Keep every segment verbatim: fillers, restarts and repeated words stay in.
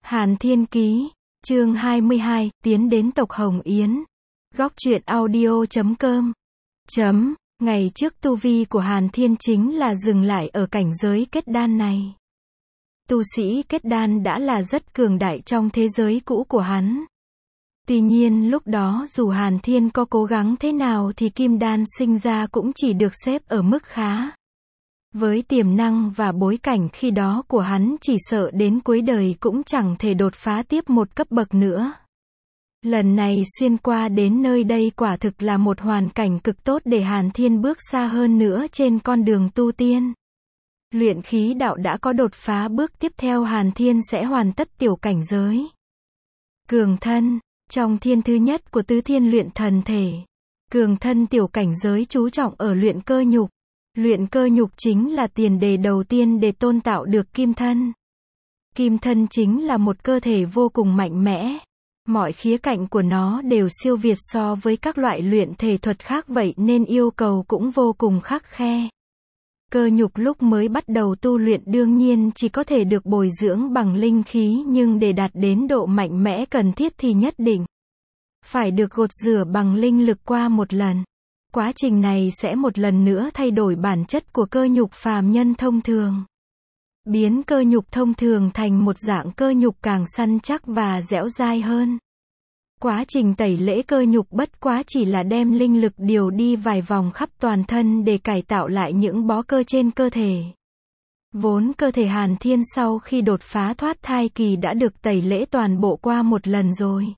Hàn Thiên Ký, chương hai mươi hai, tiến đến tộc Hồng Yến. Góc truyện audio chấm com. Chấm, ngày trước tu vi của Hàn Thiên chính là dừng lại ở cảnh giới kết đan này. Tu sĩ kết đan đã là rất cường đại trong thế giới cũ của hắn. Tuy nhiên lúc đó dù Hàn Thiên có cố gắng thế nào thì kim đan sinh ra cũng chỉ được xếp ở mức khá. Với tiềm năng và bối cảnh khi đó của hắn chỉ sợ đến cuối đời cũng chẳng thể đột phá tiếp một cấp bậc nữa. Lần này xuyên qua đến nơi đây quả thực là một hoàn cảnh cực tốt để Hàn Thiên bước xa hơn nữa trên con đường tu tiên. Luyện khí đạo đã có đột phá, bước tiếp theo Hàn Thiên sẽ hoàn tất tiểu cảnh giới cường thân. Trong thiên thứ nhất của tứ thiên luyện thần thể, cường thân tiểu cảnh giới chú trọng ở luyện cơ nhục. Luyện cơ nhục chính là tiền đề đầu tiên để tôn tạo được kim thân. Kim thân chính là một cơ thể vô cùng mạnh mẽ. Mọi khía cạnh của nó đều siêu việt so với các loại luyện thể thuật khác, vậy nên yêu cầu cũng vô cùng khắt khe. Cơ nhục lúc mới bắt đầu tu luyện đương nhiên chỉ có thể được bồi dưỡng bằng linh khí, nhưng để đạt đến độ mạnh mẽ cần thiết thì nhất định phải được gột rửa bằng linh lực qua một lần. Quá trình này sẽ một lần nữa thay đổi bản chất của cơ nhục phàm nhân thông thường, biến cơ nhục thông thường thành một dạng cơ nhục càng săn chắc và dẻo dai hơn. Quá trình tẩy lễ cơ nhục bất quá chỉ là đem linh lực điều đi vài vòng khắp toàn thân để cải tạo lại những bó cơ trên cơ thể. Vốn cơ thể Hàn Thiên sau khi đột phá thoát thai kỳ đã được tẩy lễ toàn bộ qua một lần rồi.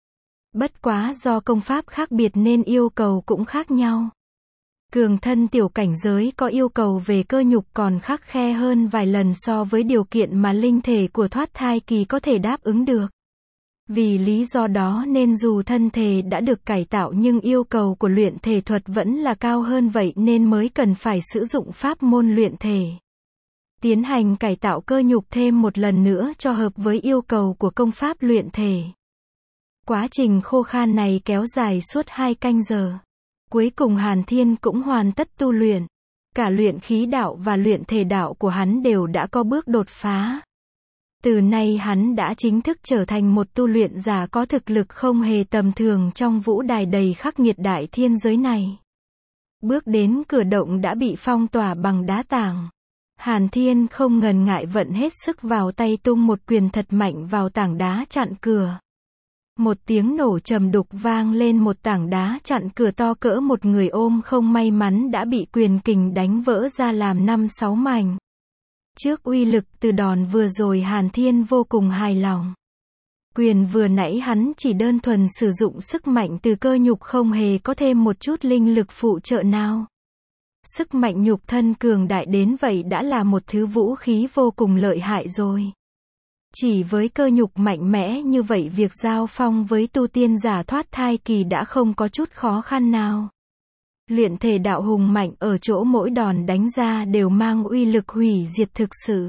Bất quá do công pháp khác biệt nên yêu cầu cũng khác nhau. Cường thân tiểu cảnh giới có yêu cầu về cơ nhục còn khắt khe hơn vài lần so với điều kiện mà linh thể của thoát thai kỳ có thể đáp ứng được. Vì lý do đó nên dù thân thể đã được cải tạo nhưng yêu cầu của luyện thể thuật vẫn là cao hơn, vậy nên mới cần phải sử dụng pháp môn luyện thể. Tiến hành cải tạo cơ nhục thêm một lần nữa cho hợp với yêu cầu của công pháp luyện thể. Quá trình khô khan này kéo dài suốt hai canh giờ. Cuối cùng Hàn Thiên cũng hoàn tất tu luyện. Cả luyện khí đạo và luyện thể đạo của hắn đều đã có bước đột phá. Từ nay hắn đã chính thức trở thành một tu luyện giả có thực lực không hề tầm thường trong vũ đài đầy khắc nghiệt đại thiên giới này. Bước đến cửa động đã bị phong tỏa bằng đá tảng. Hàn Thiên không ngần ngại vận hết sức vào tay tung một quyền thật mạnh vào tảng đá chặn cửa. Một tiếng nổ trầm đục vang lên, một tảng đá chặn cửa to cỡ một người ôm không may mắn đã bị quyền kình đánh vỡ ra làm năm sáu mảnh. Trước uy lực từ đòn vừa rồi Hàn Thiên vô cùng hài lòng. Quyền vừa nãy hắn chỉ đơn thuần sử dụng sức mạnh từ cơ nhục, không hề có thêm một chút linh lực phụ trợ nào. Sức mạnh nhục thân cường đại đến vậy đã là một thứ vũ khí vô cùng lợi hại rồi. Chỉ với cơ nhục mạnh mẽ như vậy, việc giao phong với tu tiên giả thoát thai kỳ đã không có chút khó khăn nào. Luyện thể đạo hùng mạnh ở chỗ mỗi đòn đánh ra đều mang uy lực hủy diệt thực sự.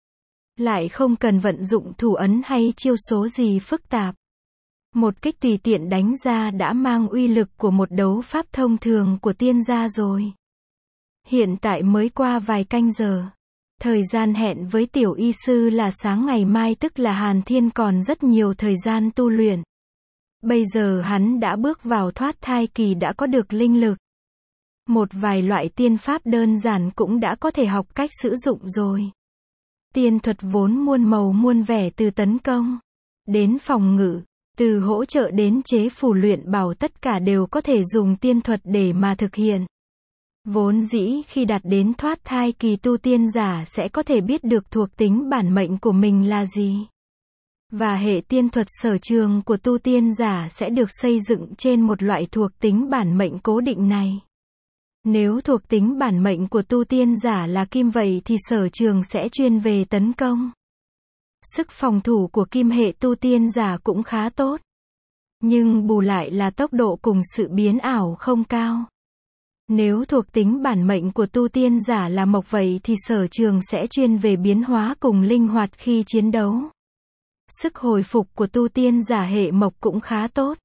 Lại không cần vận dụng thủ ấn hay chiêu số gì phức tạp. Một kích tùy tiện đánh ra đã mang uy lực của một đấu pháp thông thường của tiên gia rồi. Hiện tại mới qua vài canh giờ. Thời gian hẹn với tiểu y sư là sáng ngày mai, tức là Hàn Thiên còn rất nhiều thời gian tu luyện. Bây giờ hắn đã bước vào thoát thai kỳ, đã có được linh lực. Một vài loại tiên pháp đơn giản cũng đã có thể học cách sử dụng rồi. Tiên thuật vốn muôn màu muôn vẻ, từ tấn công đến phòng ngự, từ hỗ trợ đến chế phù luyện bảo, tất cả đều có thể dùng tiên thuật để mà thực hiện. Vốn dĩ khi đạt đến thoát thai kỳ, tu tiên giả sẽ có thể biết được thuộc tính bản mệnh của mình là gì. Và hệ tiên thuật sở trường của tu tiên giả sẽ được xây dựng trên một loại thuộc tính bản mệnh cố định này. Nếu thuộc tính bản mệnh của tu tiên giả là kim, vậy thì sở trường sẽ chuyên về tấn công. Sức phòng thủ của kim hệ tu tiên giả cũng khá tốt. Nhưng bù lại là tốc độ cùng sự biến ảo không cao. Nếu thuộc tính bản mệnh của tu tiên giả là mộc, vậy thì sở trường sẽ chuyên về biến hóa cùng linh hoạt khi chiến đấu. Sức hồi phục của tu tiên giả hệ mộc cũng khá tốt.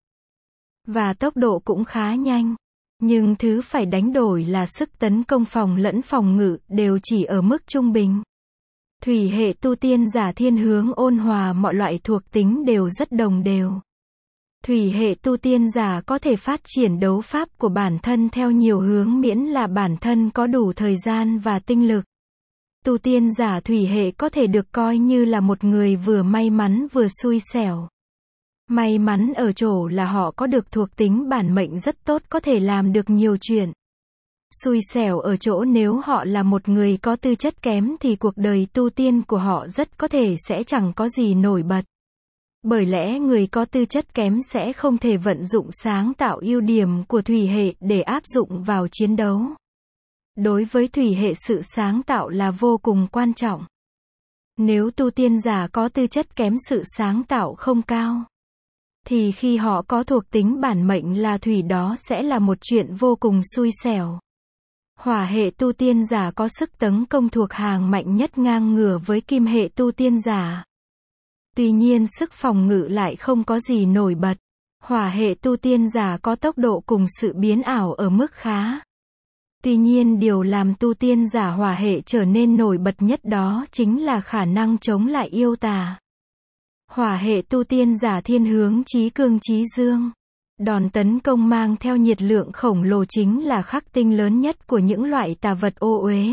Và tốc độ cũng khá nhanh. Nhưng thứ phải đánh đổi là sức tấn công phòng lẫn phòng ngự đều chỉ ở mức trung bình. Thủy hệ tu tiên giả thiên hướng ôn hòa, mọi loại thuộc tính đều rất đồng đều. Thủy hệ tu tiên giả có thể phát triển đấu pháp của bản thân theo nhiều hướng miễn là bản thân có đủ thời gian và tinh lực. Tu tiên giả thủy hệ có thể được coi như là một người vừa may mắn vừa xui xẻo. May mắn ở chỗ là họ có được thuộc tính bản mệnh rất tốt, có thể làm được nhiều chuyện. Xui xẻo ở chỗ nếu họ là một người có tư chất kém thì cuộc đời tu tiên của họ rất có thể sẽ chẳng có gì nổi bật. Bởi lẽ người có tư chất kém sẽ không thể vận dụng sáng tạo ưu điểm của thủy hệ để áp dụng vào chiến đấu. Đối với thủy hệ, sự sáng tạo là vô cùng quan trọng. Nếu tu tiên giả có tư chất kém, sự sáng tạo không cao, thì khi họ có thuộc tính bản mệnh là thủy, đó sẽ là một chuyện vô cùng xui xẻo. Hỏa hệ tu tiên giả có sức tấn công thuộc hàng mạnh nhất, ngang ngửa với kim hệ tu tiên giả. Tuy nhiên sức phòng ngự lại không có gì nổi bật. Hỏa hệ tu tiên giả có tốc độ cùng sự biến ảo ở mức khá. Tuy nhiên điều làm tu tiên giả hỏa hệ trở nên nổi bật nhất đó chính là khả năng chống lại yêu tà. Hỏa hệ tu tiên giả thiên hướng chí cương chí dương. Đòn tấn công mang theo nhiệt lượng khổng lồ chính là khắc tinh lớn nhất của những loại tà vật ô uế.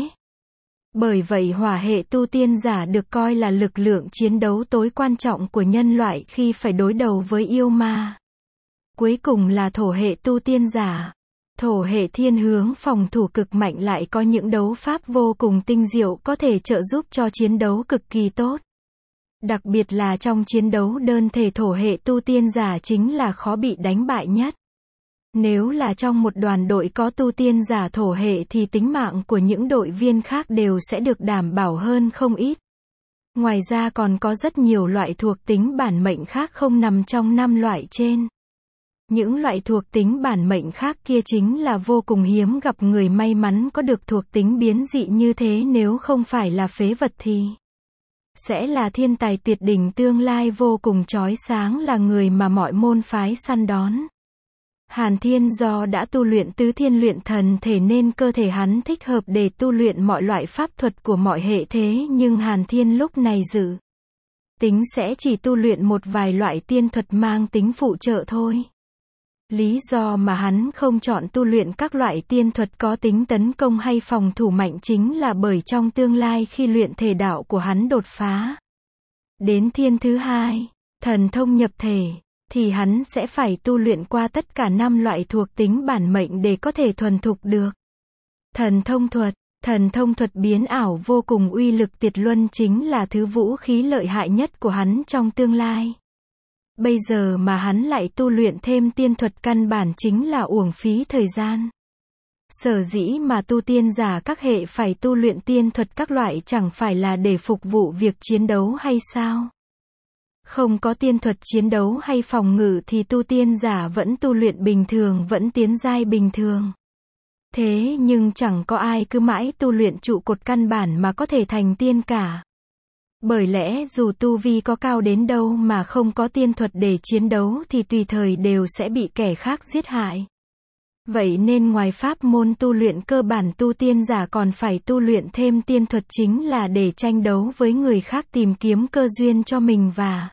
Bởi vậy hỏa hệ tu tiên giả được coi là lực lượng chiến đấu tối quan trọng của nhân loại khi phải đối đầu với yêu ma. Cuối cùng là thổ hệ tu tiên giả. Thổ hệ thiên hướng phòng thủ cực mạnh, lại có những đấu pháp vô cùng tinh diệu có thể trợ giúp cho chiến đấu cực kỳ tốt. Đặc biệt là trong chiến đấu đơn thể, thổ hệ tu tiên giả chính là khó bị đánh bại nhất. Nếu là trong một đoàn đội có tu tiên giả thổ hệ thì tính mạng của những đội viên khác đều sẽ được đảm bảo hơn không ít. Ngoài ra còn có rất nhiều loại thuộc tính bản mệnh khác không nằm trong năm loại trên. Những loại thuộc tính bản mệnh khác kia chính là vô cùng hiếm gặp, người may mắn có được thuộc tính biến dị như thế nếu không phải là phế vật thì sẽ là thiên tài tuyệt đỉnh, tương lai vô cùng chói sáng, là người mà mọi môn phái săn đón. Hàn Thiên do đã tu luyện tứ thiên luyện thần thể nên cơ thể hắn thích hợp để tu luyện mọi loại pháp thuật của mọi hệ thế, nhưng Hàn Thiên lúc này dự tính sẽ chỉ tu luyện một vài loại tiên thuật mang tính phụ trợ thôi. Lý do mà hắn không chọn tu luyện các loại tiên thuật có tính tấn công hay phòng thủ mạnh chính là bởi trong tương lai khi luyện thể đạo của hắn đột phá đến thiên thứ hai, thần thông nhập thể, thì hắn sẽ phải tu luyện qua tất cả năm loại thuộc tính bản mệnh để có thể thuần thục được thần thông thuật. Thần thông thuật biến ảo vô cùng uy lực tuyệt luân chính là thứ vũ khí lợi hại nhất của hắn trong tương lai. Bây giờ mà hắn lại tu luyện thêm tiên thuật căn bản chính là uổng phí thời gian. Sở dĩ mà tu tiên giả các hệ phải tu luyện tiên thuật các loại chẳng phải là để phục vụ việc chiến đấu hay sao? Không có tiên thuật chiến đấu hay phòng ngự thì tu tiên giả vẫn tu luyện bình thường, vẫn tiến giai bình thường. Thế nhưng chẳng có ai cứ mãi tu luyện trụ cột căn bản mà có thể thành tiên cả. Bởi lẽ dù tu vi có cao đến đâu mà không có tiên thuật để chiến đấu thì tùy thời đều sẽ bị kẻ khác giết hại. Vậy nên ngoài pháp môn tu luyện cơ bản, tu tiên giả còn phải tu luyện thêm tiên thuật chính là để tranh đấu với người khác, tìm kiếm cơ duyên cho mình và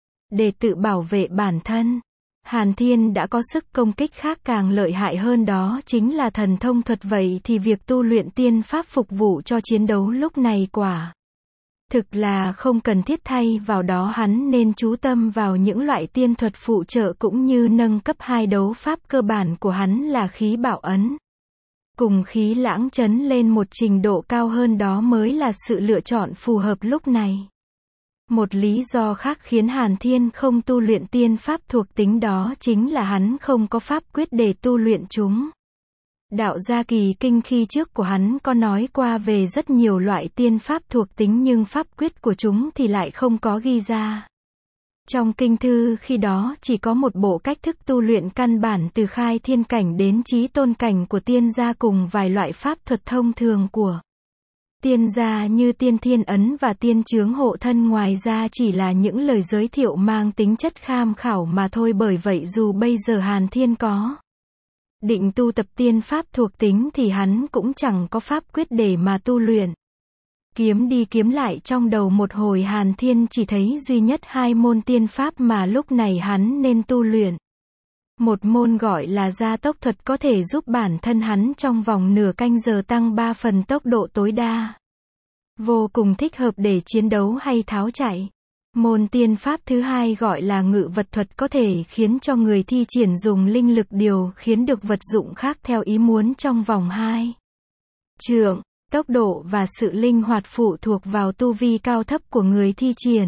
để tự bảo vệ bản thân. Hàn Thiên đã có sức công kích khác càng lợi hại hơn, đó chính là thần thông thuật. Vậy thì việc tu luyện tiên pháp phục vụ cho chiến đấu lúc này quả thực là không cần thiết, thay vào đó hắn nên chú tâm vào những loại tiên thuật phụ trợ cũng như nâng cấp hai đấu pháp cơ bản của hắn là khí bảo ấn cùng khí lãng chấn lên một trình độ cao hơn, đó mới là sự lựa chọn phù hợp lúc này. Một lý do khác khiến Hàn Thiên không tu luyện tiên pháp thuộc tính đó chính là hắn không có pháp quyết để tu luyện chúng. Đạo gia kỳ kinh khi trước của hắn có nói qua về rất nhiều loại tiên pháp thuộc tính nhưng pháp quyết của chúng thì lại không có ghi ra. Trong kinh thư khi đó chỉ có một bộ cách thức tu luyện căn bản từ khai thiên cảnh đến chí tôn cảnh của tiên gia cùng vài loại pháp thuật thông thường của tiên gia như tiên thiên ấn và tiên chướng hộ thân, ngoài ra chỉ là những lời giới thiệu mang tính chất tham khảo mà thôi. Bởi vậy dù bây giờ Hàn Thiên có định tu tập tiên pháp thuộc tính thì hắn cũng chẳng có pháp quyết để mà tu luyện. Kiếm đi kiếm lại trong đầu một hồi Hàn Thiên chỉ thấy duy nhất hai môn tiên pháp mà lúc này hắn nên tu luyện. Một môn gọi là gia tốc thuật có thể giúp bản thân hắn trong vòng nửa canh giờ tăng ba phần tốc độ tối đa. Vô cùng thích hợp để chiến đấu hay tháo chạy. Môn tiên pháp thứ hai gọi là ngự vật thuật có thể khiến cho người thi triển dùng linh lực điều khiến được vật dụng khác theo ý muốn trong vòng hai trượng. Tốc độ và sự linh hoạt phụ thuộc vào tu vi cao thấp của người thi triển.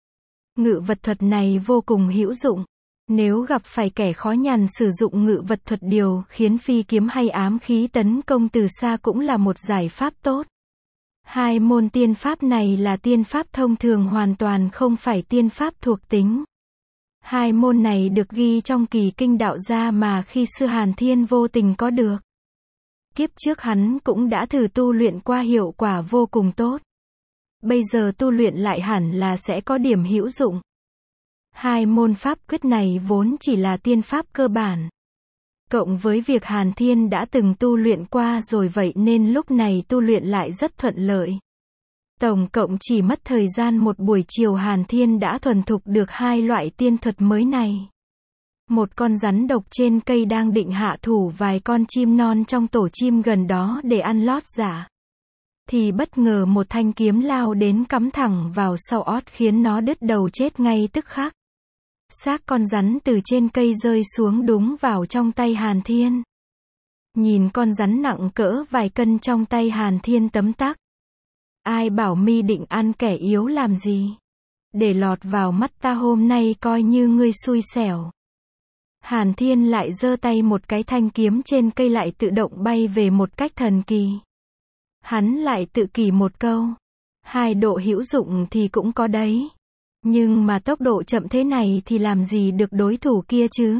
Ngự vật thuật này vô cùng hữu dụng. Nếu gặp phải kẻ khó nhằn sử dụng ngự vật thuật điều khiến phi kiếm hay ám khí tấn công từ xa cũng là một giải pháp tốt. Hai môn tiên pháp này là tiên pháp thông thường hoàn toàn không phải tiên pháp thuộc tính. Hai môn này được ghi trong kỳ kinh đạo gia mà khi xưa Hàn Thiên vô tình có được. Kiếp trước hắn cũng đã thử tu luyện qua hiệu quả vô cùng tốt. Bây giờ tu luyện lại hẳn là sẽ có điểm hữu dụng. Hai môn pháp quyết này vốn chỉ là tiên pháp cơ bản. Cộng với việc Hàn Thiên đã từng tu luyện qua rồi vậy nên lúc này tu luyện lại rất thuận lợi. Tổng cộng chỉ mất thời gian một buổi chiều Hàn Thiên đã thuần thục được hai loại tiên thuật mới này. Một con rắn độc trên cây đang định hạ thủ vài con chim non trong tổ chim gần đó để ăn lót giả. Thì bất ngờ một thanh kiếm lao đến cắm thẳng vào sau ót khiến nó đứt đầu chết ngay tức khắc. Xác con rắn từ trên cây rơi xuống đúng vào trong tay Hàn Thiên. Nhìn con rắn nặng cỡ vài cân trong tay Hàn Thiên tấm tắc. Ai bảo mi định ăn kẻ yếu làm gì? Để lọt vào mắt ta hôm nay coi như ngươi xui xẻo. Hàn Thiên lại giơ tay một cái thanh kiếm trên cây lại tự động bay về một cách thần kỳ. Hắn lại tự kỷ một câu. Hai độ hữu dụng thì cũng có đấy. Nhưng mà tốc độ chậm thế này thì làm gì được đối thủ kia chứ?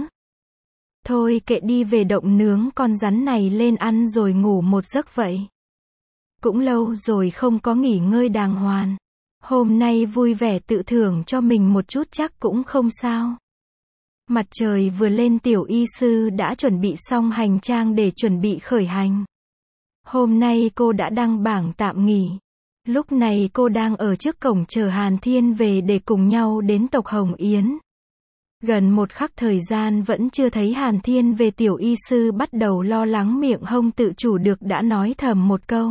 Thôi kệ đi về động nướng con rắn này lên ăn rồi ngủ một giấc vậy. Cũng lâu rồi không có nghỉ ngơi đàng hoàng. Hôm nay vui vẻ tự thưởng cho mình một chút chắc cũng không sao. Mặt trời vừa lên tiểu y sư đã chuẩn bị xong hành trang để chuẩn bị khởi hành. Hôm nay cô đã đăng bảng tạm nghỉ. Lúc này cô đang ở trước cổng chờ Hàn Thiên về để cùng nhau đến tộc Hồng Yến. Gần một khắc thời gian vẫn chưa thấy Hàn Thiên về tiểu y sư bắt đầu lo lắng miệng hông tự chủ được đã nói thầm một câu.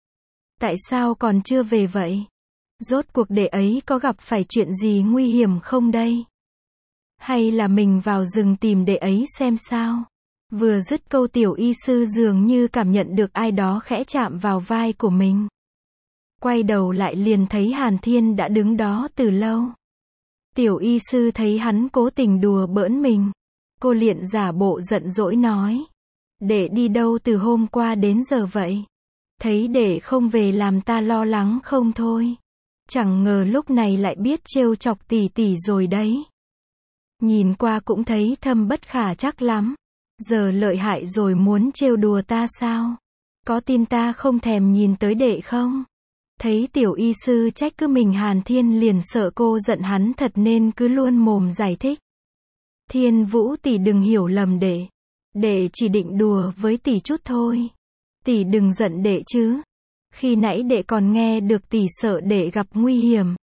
Tại sao còn chưa về vậy? Rốt cuộc đệ ấy có gặp phải chuyện gì nguy hiểm không đây? Hay là mình vào rừng tìm đệ ấy xem sao? Vừa dứt câu tiểu y sư dường như cảm nhận được ai đó khẽ chạm vào vai của mình. Quay đầu lại liền thấy Hàn Thiên đã đứng đó từ lâu. Tiểu y sư thấy hắn cố tình đùa bỡn mình. Cô liền giả bộ giận dỗi nói. Đệ đi đâu từ hôm qua đến giờ vậy? Thấy đệ không về làm ta lo lắng không thôi. Chẳng ngờ lúc này lại biết trêu chọc tỷ tỷ rồi đấy. Nhìn qua cũng thấy thâm bất khả trắc lắm. Giờ lợi hại rồi muốn trêu đùa ta sao? Có tin ta không thèm nhìn tới đệ không? Thấy tiểu y sư trách cứ mình Hàn Thiên liền sợ cô giận hắn thật nên cứ luôn mồm giải thích. Thiên Vũ tỷ đừng hiểu lầm đệ. Đệ chỉ định đùa với tỷ chút thôi. Tỷ đừng giận đệ chứ. Khi nãy đệ còn nghe được tỷ sợ đệ gặp nguy hiểm.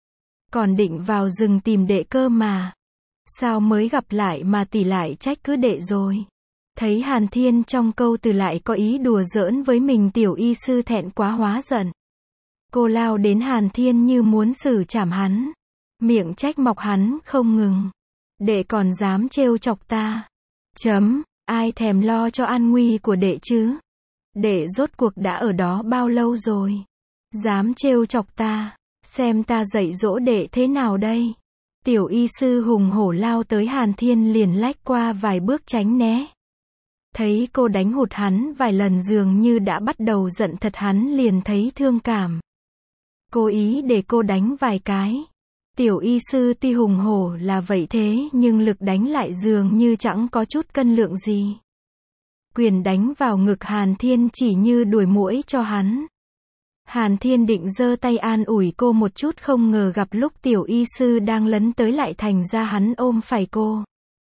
Còn định vào rừng tìm đệ cơ mà. Sao mới gặp lại mà tỷ lại trách cứ đệ rồi. Thấy Hàn Thiên trong câu từ lại có ý đùa giỡn với mình tiểu y sư thẹn quá hóa giận. Cô lao đến Hàn Thiên như muốn xử trảm hắn. Miệng trách móc hắn không ngừng. Đệ còn dám trêu chọc ta. Chấm, ai thèm lo cho an nguy của đệ chứ. Đệ rốt cuộc đã ở đó bao lâu rồi. Dám trêu chọc ta. Xem ta dạy dỗ đệ thế nào đây. Tiểu y sư hùng hổ lao tới Hàn Thiên liền lách qua vài bước tránh né. Thấy cô đánh hụt hắn vài lần dường như đã bắt đầu giận thật hắn liền thấy thương cảm. Cố ý để cô đánh vài cái. Tiểu y sư tuy hùng hổ là vậy thế nhưng lực đánh lại dường như chẳng có chút cân lượng gì. Quyền đánh vào ngực Hàn Thiên chỉ như đuổi muỗi cho hắn. Hàn Thiên định giơ tay an ủi cô một chút không ngờ gặp lúc tiểu y sư đang lấn tới lại thành ra hắn ôm phải cô.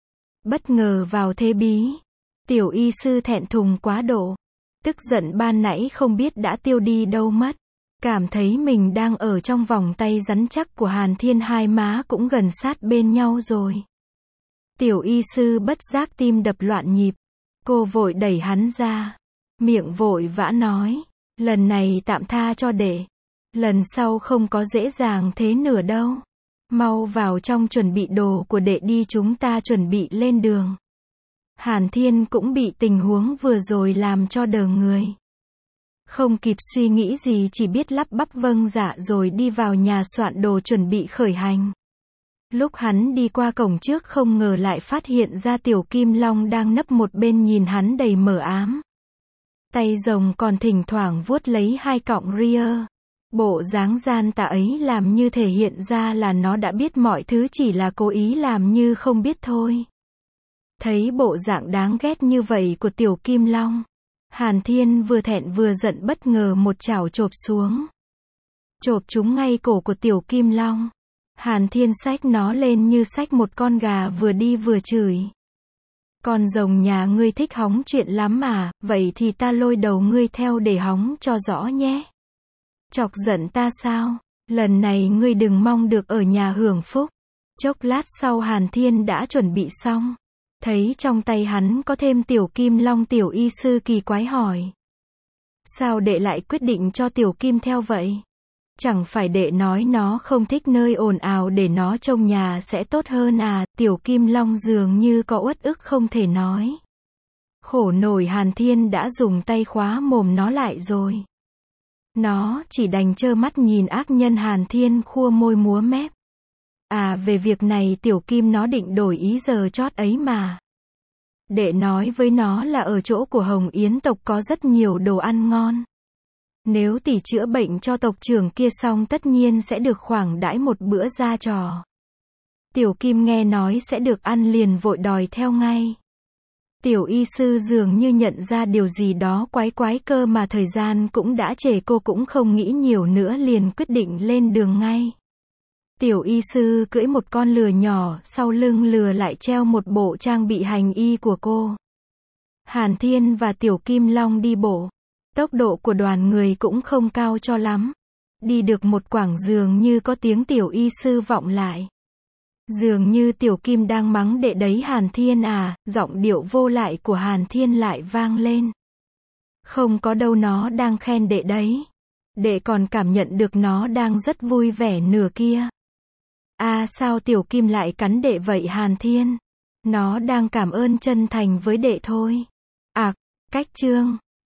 Bất ngờ vào thế bí. Tiểu y sư thẹn thùng quá độ. Tức giận ban nãy không biết đã tiêu đi đâu mất. Cảm thấy mình đang ở trong vòng tay rắn chắc của Hàn Thiên, hai má cũng gần sát bên nhau rồi. Tiểu y sư bất giác tim đập loạn nhịp. Cô vội đẩy hắn ra. Miệng vội vã nói. Lần này tạm tha cho đệ. Lần sau không có dễ dàng thế nửa đâu. Mau vào trong chuẩn bị đồ của đệ đi, chúng ta chuẩn bị lên đường. Hàn Thiên cũng bị tình huống vừa rồi làm cho đờ người. Không kịp suy nghĩ gì, chỉ biết lắp bắp vâng dạ rồi đi vào nhà soạn đồ chuẩn bị khởi hành. Lúc hắn đi qua cổng trước không ngờ lại phát hiện ra Tiểu Kim Long đang nấp một bên nhìn hắn đầy mờ ám. Tay rồng còn thỉnh thoảng vuốt lấy hai cọng ria. Bộ dáng gian tà ấy làm như thể hiện ra là nó đã biết mọi thứ, chỉ là cố ý làm như không biết thôi. Thấy bộ dạng đáng ghét như vậy của Tiểu Kim Long, Hàn Thiên vừa thẹn vừa giận, bất ngờ một chảo chộp xuống. Chộp trúng ngay cổ của Tiểu Kim Long. Hàn Thiên xách nó lên như xách một con gà, vừa đi vừa chửi. Con rồng nhà ngươi thích hóng chuyện lắm mà, vậy thì ta lôi đầu ngươi theo để hóng cho rõ nhé. Chọc giận ta sao? Lần này ngươi đừng mong được ở nhà hưởng phúc. Chốc lát sau Hàn Thiên đã chuẩn bị xong. Thấy trong tay hắn có thêm Tiểu Kim Long, Tiểu y sư kỳ quái hỏi. Sao đệ lại quyết định cho Tiểu Kim theo vậy? Chẳng phải đệ nói nó không thích nơi ồn ào, để nó trông nhà sẽ tốt hơn à? Tiểu Kim Long dường như có uất ức không thể nói. Khổ nổi, Hàn Thiên đã dùng tay khóa mồm nó lại rồi. Nó chỉ đành trơ mắt nhìn ác nhân Hàn Thiên khua môi múa mép. À, về việc này Tiểu Kim nó định đổi ý giờ chót ấy mà. Đệ nói với nó là ở chỗ của Hồng Yến tộc có rất nhiều đồ ăn ngon. Nếu tỷ chữa bệnh cho tộc trưởng kia xong tất nhiên sẽ được khoản đãi một bữa ra trò. Tiểu Kim nghe nói sẽ được ăn liền vội đòi theo ngay. Tiểu y sư dường như nhận ra điều gì đó quái quái, cơ mà thời gian cũng đã trễ, cô cũng không nghĩ nhiều nữa liền quyết định lên đường ngay. Tiểu y sư cưỡi một con lừa nhỏ, sau lưng lừa lại treo một bộ trang bị hành y của cô. Hàn Thiên và Tiểu Kim Long đi bộ. Tốc độ của đoàn người cũng không cao cho lắm. Đi được một quãng dường như có tiếng Tiểu y sư vọng lại. Dường như Tiểu Kim đang mắng đệ đấy Hàn Thiên à, giọng điệu vô lại của Hàn Thiên lại vang lên. Không có đâu, nó đang khen đệ đấy. Đệ còn cảm nhận được nó đang rất vui vẻ nửa kia. À, sao Tiểu Kim lại cắn đệ vậy Hàn Thiên? Nó đang cảm ơn chân thành với đệ thôi. À, cách chương.